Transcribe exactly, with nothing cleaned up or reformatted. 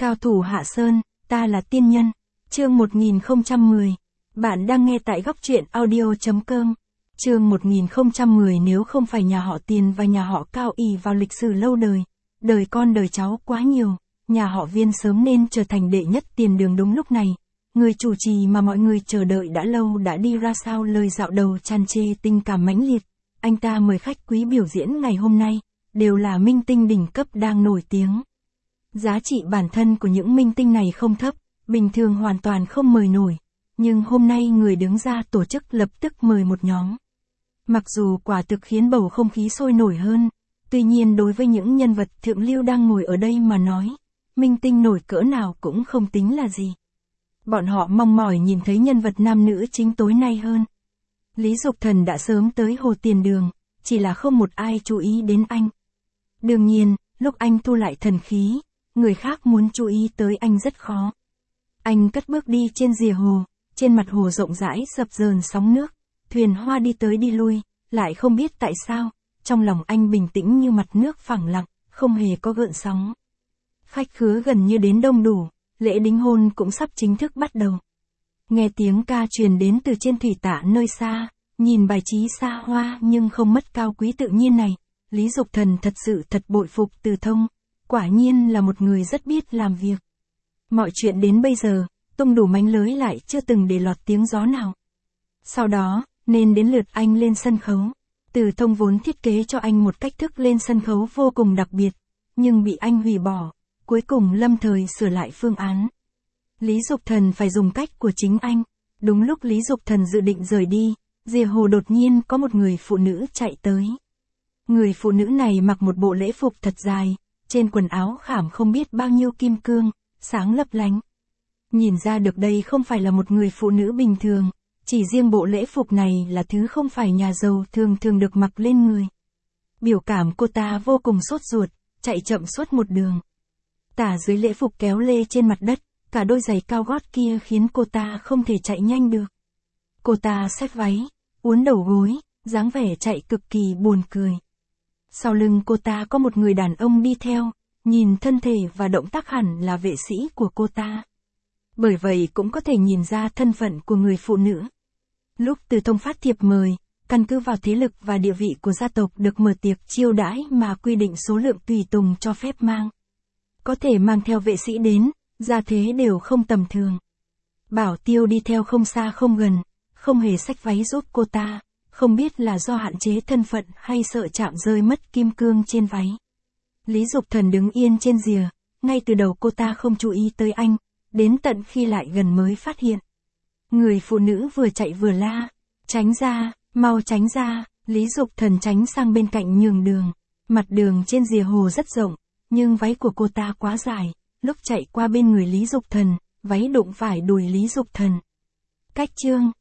Cao thủ Hạ Sơn, ta là tiên nhân. Chương một nghìn không trăm mười. Bạn đang nghe tại góc truyện audio chấm com. Chương một nghìn không trăm mười. Nếu không phải nhà họ Tiền và nhà họ Cao ỷ vào lịch sử lâu đời, đời con đời cháu quá nhiều, nhà họ Viên sớm nên trở thành đệ nhất tiền đường đúng lúc này. Người chủ trì mà mọi người chờ đợi đã lâu đã đi ra sao, lời dạo đầu tràn trề tình cảm mãnh liệt. Anh ta mời khách quý biểu diễn ngày hôm nay, đều là minh tinh đỉnh cấp đang nổi tiếng. Giá trị bản thân của những minh tinh này không thấp, bình thường hoàn toàn không mời nổi. Nhưng hôm nay người đứng ra tổ chức lập tức mời một nhóm. Mặc dù quả thực khiến bầu không khí sôi nổi hơn, tuy nhiên đối với những nhân vật thượng lưu đang ngồi ở đây mà nói, minh tinh nổi cỡ nào cũng không tính là gì. Bọn họ mong mỏi nhìn thấy nhân vật nam nữ chính tối nay hơn. Lý Dục Thần đã sớm tới Hồ Tiền Đường, chỉ là không một ai chú ý đến anh. Đương nhiên, lúc anh thu lại thần khí, người khác muốn chú ý tới anh rất khó. Anh cất bước đi trên rìa hồ, trên mặt hồ rộng rãi dập dờn sóng nước, thuyền hoa đi tới đi lui, lại không biết tại sao, trong lòng anh bình tĩnh như mặt nước phẳng lặng, không hề có gợn sóng. Khách khứa gần như đến đông đủ, lễ đính hôn cũng sắp chính thức bắt đầu. Nghe tiếng ca truyền đến từ trên thủy tạ nơi xa, nhìn bài trí xa hoa nhưng không mất cao quý tự nhiên này, Lý Dục Thần thật sự thật bội phục Từ Thông, quả nhiên là một người rất biết làm việc. Mọi chuyện đến bây giờ, tung đủ mánh lưới lại chưa từng để lọt tiếng gió nào. Sau đó, nên đến lượt anh lên sân khấu. Từ Thông vốn thiết kế cho anh một cách thức lên sân khấu vô cùng đặc biệt, nhưng bị anh hủy bỏ, cuối cùng lâm thời sửa lại phương án. Lý Dục Thần phải dùng cách của chính anh. Đúng lúc Lý Dục Thần dự định rời đi, rìa hồ đột nhiên có một người phụ nữ chạy tới. Người phụ nữ này mặc một bộ lễ phục thật dài, trên quần áo khảm không biết bao nhiêu kim cương, sáng lấp lánh. Nhìn ra được đây không phải là một người phụ nữ bình thường, chỉ riêng bộ lễ phục này là thứ không phải nhà giàu thường thường được mặc lên người. Biểu cảm cô ta vô cùng sốt ruột, chạy chậm suốt một đường. Tả dưới lễ phục kéo lê trên mặt đất, cả đôi giày cao gót kia khiến cô ta không thể chạy nhanh được. Cô ta xách váy, uốn đầu gối, dáng vẻ chạy cực kỳ buồn cười. Sau lưng cô ta có một người đàn ông đi theo, nhìn thân thể và động tác hẳn là vệ sĩ của cô ta. Bởi vậy cũng có thể nhìn ra thân phận của người phụ nữ. Lúc Từ Thông phát thiệp mời, căn cứ vào thế lực và địa vị của gia tộc được mở tiệc chiêu đãi mà quy định số lượng tùy tùng cho phép mang. Có thể mang theo vệ sĩ đến, gia thế đều không tầm thường. Bảo tiêu đi theo không xa không gần, không hề xách váy giúp cô ta, không biết là do hạn chế thân phận hay sợ chạm rơi mất kim cương trên váy. Lý Dục Thần đứng yên trên rìa, ngay từ đầu cô ta không chú ý tới anh, đến tận khi lại gần mới phát hiện. Người phụ nữ vừa chạy vừa la, tránh ra, mau tránh ra. Lý Dục Thần tránh sang bên cạnh nhường đường. Mặt đường trên rìa hồ rất rộng, nhưng váy của cô ta quá dài, lúc chạy qua bên người Lý Dục Thần, váy đụng phải đùi Lý Dục Thần. Cách chương